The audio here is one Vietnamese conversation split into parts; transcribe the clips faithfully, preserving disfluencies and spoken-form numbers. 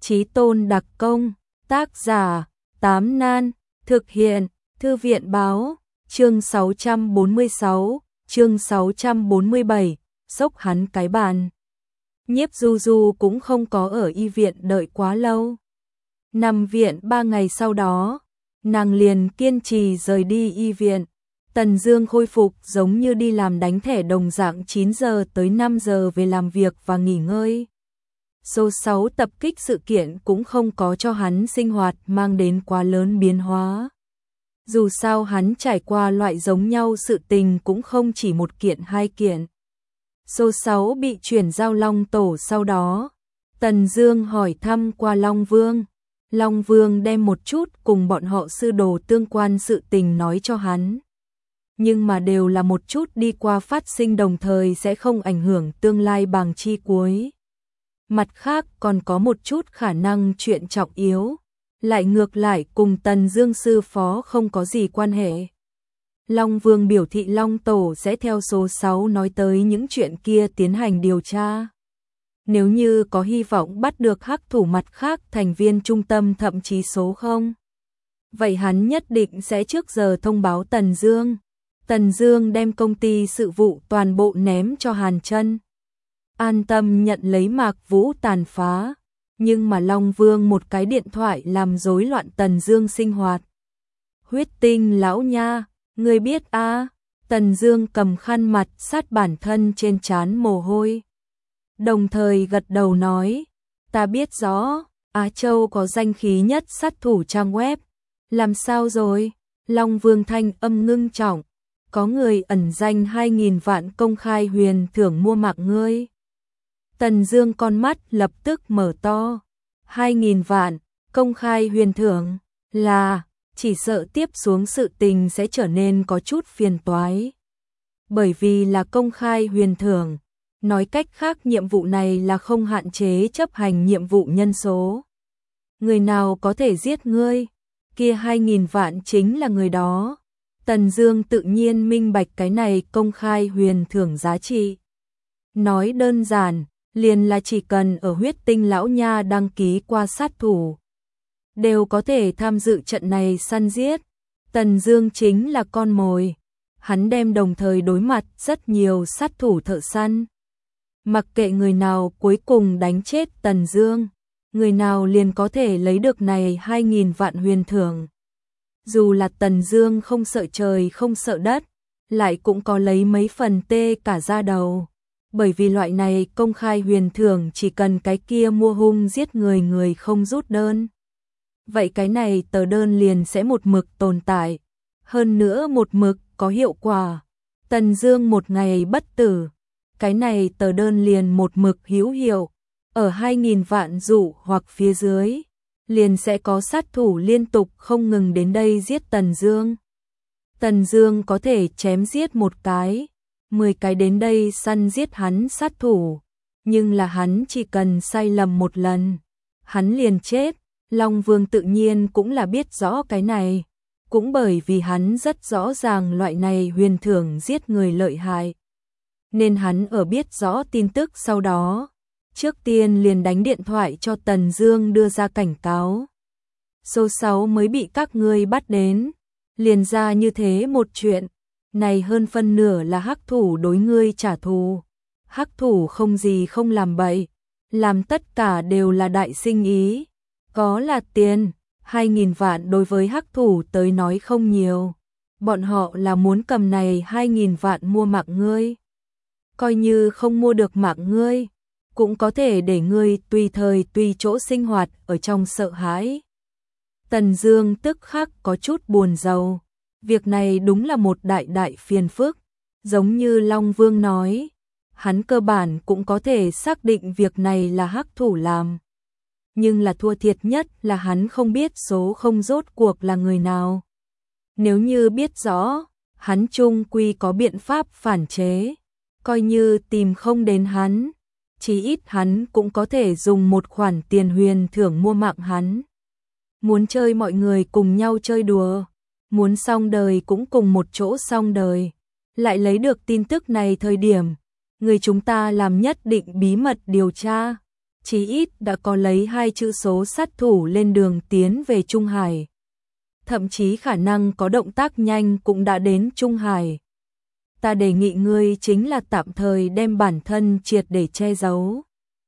Chí Tôn đặc công, tác giả, Tám Nan, thực hiện, Thư viện báo, chương sáu trăm bốn mươi sáu, chương sáu trăm bốn mươi bảy, sốc hắn cái bàn. Nhiếp Du Du cũng không có ở y viện đợi quá lâu. Nằm viện ba ngày sau đó, nàng liền kiên trì rời đi y viện. Tần Dương khôi phục giống như đi làm đánh thẻ đồng dạng, chín giờ tới năm giờ về làm việc và nghỉ ngơi. Số sáu tập kích sự kiện cũng không có cho hắn sinh hoạt mang đến quá lớn biến hóa. Dù sao hắn trải qua loại giống nhau sự tình cũng không chỉ một kiện hai kiện. Số sáu bị chuyển giao Long Tổ sau đó, Tần Dương hỏi thăm qua Long Vương. Long Vương đem một chút cùng bọn họ sư đồ tương quan sự tình nói cho hắn. Nhưng mà đều là một chút đi qua phát sinh, đồng thời sẽ không ảnh hưởng tương lai bằng chi cuối. Mặt khác còn có một chút khả năng chuyện trọng yếu, lại ngược lại cùng Tần Dương sư phó không có gì quan hệ. Long Vương biểu thị Long Tổ sẽ theo số sáu nói tới những chuyện kia tiến hành điều tra. Nếu như có hy vọng bắt được hắc thủ mặt khác thành viên trung tâm thậm chí số không, vậy hắn nhất định sẽ trước giờ thông báo Tần Dương. Tần Dương đem công ty sự vụ toàn bộ ném cho Hàn Chân, an tâm nhận lấy Mạc Vũ tàn phá. Nhưng mà Long Vương một cái điện thoại làm rối loạn Tần Dương sinh hoạt. Huyết Tinh lão nha, ngươi biết a? À? Tần Dương cầm khăn mặt sát bản thân trên trán mồ hôi, đồng thời gật đầu nói, ta biết rõ, Á Châu có danh khí nhất sát thủ trang web. Làm sao rồi? Long Vương thanh âm ngưng trọng, có người ẩn danh hai nghìn vạn công khai huyền thưởng mua mạng ngươi. Tần Dương con mắt lập tức mở to, hai nghìn vạn, công khai huyền thưởng, là, chỉ sợ tiếp xuống sự tình sẽ trở nên có chút phiền toái. Bởi vì là công khai huyền thưởng, nói cách khác nhiệm vụ này là không hạn chế chấp hành nhiệm vụ nhân số. Người nào có thể giết ngươi, kia hai nghìn vạn chính là người đó. Tần Dương tự nhiên minh bạch cái này công khai huyền thưởng giá trị. Nói đơn giản, liền là chỉ cần ở Huyết Tinh lão nha đăng ký qua sát thủ, đều có thể tham dự trận này săn giết. Tần Dương chính là con mồi, hắn đem đồng thời đối mặt rất nhiều sát thủ thợ săn. Mặc kệ người nào cuối cùng đánh chết Tần Dương, người nào liền có thể lấy được này hai nghìn vạn huyền thưởng. Dù là Tần Dương không sợ trời không sợ đất, lại cũng có lấy mấy phần tê cả da đầu. Bởi vì loại này công khai huyền thưởng chỉ cần cái kia mua hung giết người người không rút đơn, vậy cái này tờ đơn liền sẽ một mực tồn tại. Hơn nữa một mực có hiệu quả. Tần Dương một ngày bất tử, cái này tờ đơn liền một mực hữu hiệu. Ở hai nghìn vạn dụ hoặc phía dưới, liền sẽ có sát thủ liên tục không ngừng đến đây giết Tần Dương. Tần Dương có thể chém giết một cái, mười cái đến đây săn giết hắn sát thủ, nhưng là hắn chỉ cần sai lầm một lần, hắn liền chết. Long Vương tự nhiên cũng là biết rõ cái này, cũng bởi vì hắn rất rõ ràng loại này huyền thưởng giết người lợi hại, nên hắn ở biết rõ tin tức sau đó, trước tiên liền đánh điện thoại cho Tần Dương đưa ra cảnh cáo. Số sáu mới bị các ngươi bắt đến, liền ra như thế một chuyện, này hơn phân nửa là hắc thủ đối ngươi trả thù. Hắc thủ không gì không làm bậy, làm tất cả đều là đại sinh ý, có là tiền, hai nghìn vạn đối với hắc thủ tới nói không nhiều. Bọn họ là muốn cầm này hai nghìn vạn mua mạng ngươi. Coi như không mua được mạng ngươi, cũng có thể để ngươi tùy thời tùy chỗ sinh hoạt ở trong sợ hãi. Tần Dương tức khắc có chút buồn rầu. Việc này đúng là một đại đại phiền phức. Giống như Long Vương nói, hắn cơ bản cũng có thể xác định việc này là hắc thủ làm. Nhưng là thua thiệt nhất là hắn không biết số không rốt cuộc là người nào. Nếu như biết rõ, hắn chung quy có biện pháp phản chế. Coi như tìm không đến hắn, chí ít hắn cũng có thể dùng một khoản tiền huyền thưởng mua mạng hắn. Muốn chơi mọi người cùng nhau chơi đùa, muốn xong đời cũng cùng một chỗ xong đời. Lại lấy được tin tức này thời điểm, người chúng ta làm nhất định bí mật điều tra. chí ít đã có lấy hai chữ số sát thủ lên đường tiến về Trung Hải. Thậm chí khả năng có động tác nhanh cũng đã đến Trung Hải. Ta đề nghị ngươi chính là tạm thời đem bản thân triệt để che giấu.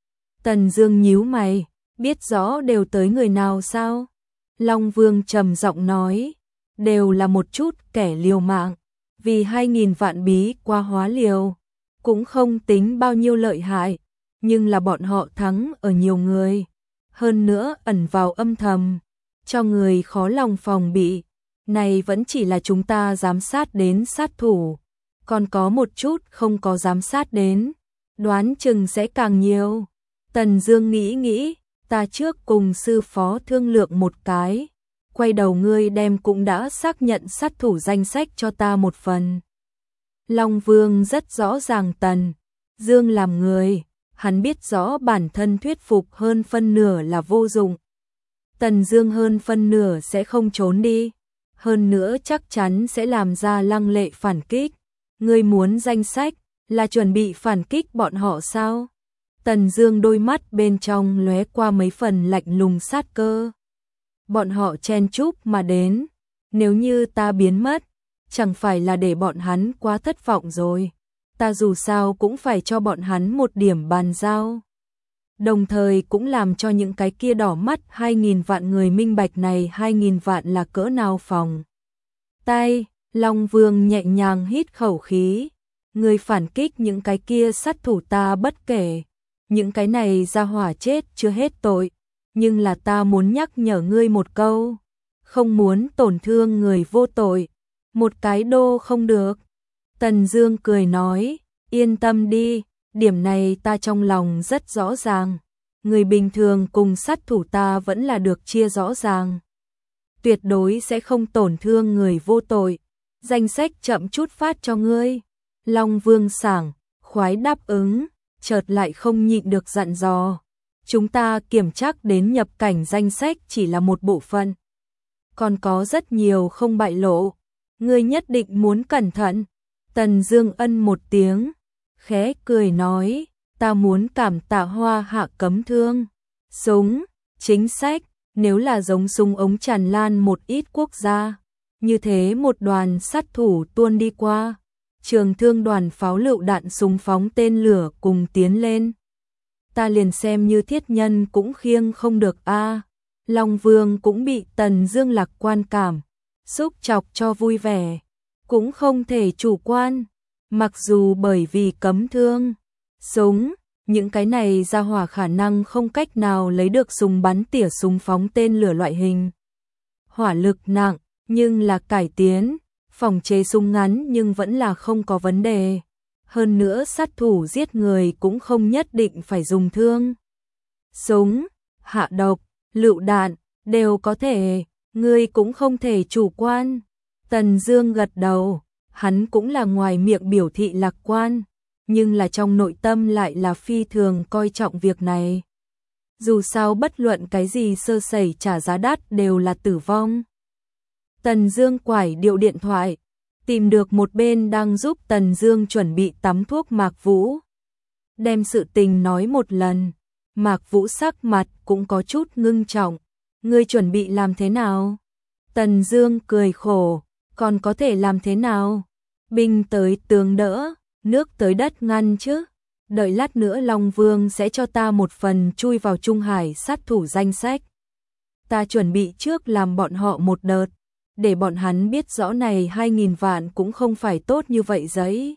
Tần Dương nhíu mày, biết rõ đều tới người nào sao? Long Vương trầm giọng nói, đều là một chút kẻ liều mạng, vì hai nghìn vạn bí qua hóa liều, cũng không tính bao nhiêu lợi hại, nhưng là bọn họ thắng ở nhiều người, hơn nữa ẩn vào âm thầm, cho người khó lòng phòng bị. Này vẫn chỉ là chúng ta giám sát đến sát thủ, còn có một chút không có giám sát đến, đoán chừng sẽ càng nhiều. Tần Dương nghĩ nghĩ, ta trước cùng sư phó thương lượng một cái, quay đầu ngươi đem cũng đã xác nhận sát thủ danh sách cho ta một phần. Long Vương rất rõ ràng Tần Dương làm người, hắn biết rõ bản thân thuyết phục hơn phân nửa là vô dụng. Tần Dương hơn phân nửa sẽ không trốn đi, hơn nữa chắc chắn sẽ làm ra lăng lệ phản kích. Ngươi muốn danh sách là chuẩn bị phản kích bọn họ sao? Tần Dương đôi mắt bên trong lóe qua mấy phần lạnh lùng sát cơ. Bọn họ chen chúc mà đến, nếu như ta biến mất, chẳng phải là để bọn hắn quá thất vọng rồi. Ta dù sao cũng phải cho bọn hắn một điểm bàn giao. Đồng thời cũng làm cho những cái kia đỏ mắt hai nghìn vạn người minh bạch này hai nghìn vạn là cỡ nào phòng. Tay, Long Vương nhẹ nhàng hít khẩu khí. Người phản kích những cái kia sát thủ ta bất kể. Những cái này ra hỏa chết chưa hết tội. Nhưng là ta muốn nhắc nhở ngươi một câu. Không muốn tổn thương người vô tội. Một cái đô không được. Tần Dương cười nói, yên tâm đi, điểm này ta trong lòng rất rõ ràng. Người bình thường cùng sát thủ ta vẫn là được chia rõ ràng. Tuyệt đối sẽ không tổn thương người vô tội. Danh sách chậm chút phát cho ngươi. Long Vương sảng khoái đáp ứng, chợt lại không nhịn được dặn dò. Chúng ta kiểm chắc đến nhập cảnh danh sách chỉ là một bộ phận. Còn có rất nhiều không bại lộ. Ngươi nhất định muốn cẩn thận. Tần Dương ân một tiếng, khẽ cười nói, ta muốn cảm tạ Hoa Hạ cấm thương. Súng, chính sách, nếu là giống súng ống tràn lan một ít quốc gia. Như thế một đoàn sát thủ tuôn đi qua. Trường thương đoàn pháo lựu đạn súng phóng tên lửa cùng tiến lên. Ta liền xem như thiết nhân cũng khiêng không được a. À. Long Vương cũng bị Tần Dương lạc quan cảm xúc chọc cho vui vẻ, cũng không thể chủ quan, mặc dù bởi vì cấm thương, súng, những cái này ra hỏa khả năng không cách nào lấy được súng bắn tỉa súng phóng tên lửa loại hình. Hỏa lực nặng, nhưng là cải tiến, phòng chế súng ngắn nhưng vẫn là không có vấn đề. Hơn nữa sát thủ giết người cũng không nhất định phải dùng thương. Súng, hạ độc, lựu đạn, đều có thể, ngươi cũng không thể chủ quan. Tần Dương gật đầu, hắn cũng là ngoài miệng biểu thị lạc quan, nhưng là trong nội tâm lại là phi thường coi trọng việc này. Dù sao bất luận cái gì sơ sẩy trả giá đắt đều là tử vong. Tần Dương quải điệu điện thoại, tìm được một bên đang giúp Tần Dương chuẩn bị tắm thuốc Mạc Vũ. Đem sự tình nói một lần, Mạc Vũ sắc mặt cũng có chút ngưng trọng. Ngươi chuẩn bị làm thế nào? Tần Dương cười khổ, còn có thể làm thế nào? Binh tới tường đỡ, nước tới đất ngăn chứ. Đợi lát nữa Long Vương sẽ cho ta một phần chui vào Trung Hải sát thủ danh sách. Ta chuẩn bị trước làm bọn họ một đợt, để bọn hắn biết rõ này hai nghìn vạn cũng không phải tốt như vậy giấy.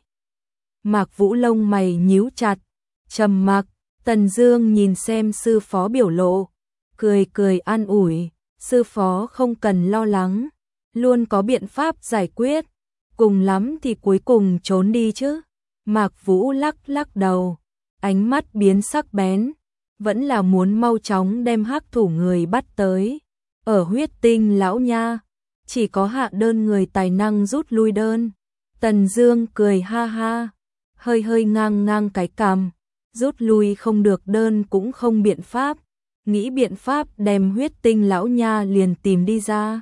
Mạc Vũ lông mày nhíu chặt, trầm mặc. Tần Dương nhìn xem sư phó biểu lộ, cười cười an ủi, sư phó không cần lo lắng, luôn có biện pháp giải quyết, cùng lắm thì cuối cùng trốn đi chứ. Mạc Vũ lắc lắc đầu, ánh mắt biến sắc bén, vẫn là muốn mau chóng đem hắc thủ người bắt tới. Ở Huyết Tinh lão nha, chỉ có hạ đơn người tài năng rút lui đơn. Tần Dương cười ha ha, hơi hơi ngang ngang cái cằm, rút lui không được đơn cũng không biện pháp, nghĩ biện pháp đem Huyết Tinh lão nha liền tìm đi ra.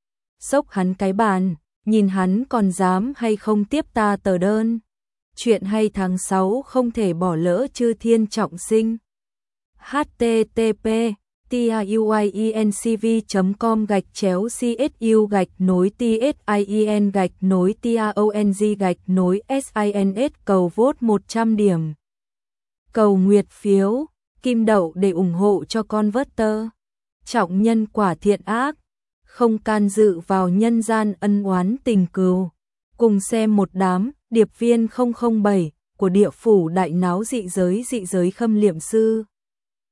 Xốc hắn cái bàn, nhìn hắn còn dám hay không tiếp ta tờ đơn. Chuyện hay tháng sáu không thể bỏ lỡ Chư Thiên trọng sinh. h t t p tiuincv chấm com gạch chéo csu gạch nối tsin gạch nối tong gạch nối sins cầu vote một trăm điểm. Cầu nguyệt phiếu, kim đậu để ủng hộ cho con Converter. Trọng nhân quả thiện ác, không can dự vào nhân gian ân oán tình cừu. Cùng xem một đám điệp viên không không bảy của địa phủ đại náo dị giới dị giới Khâm Liệm Sư.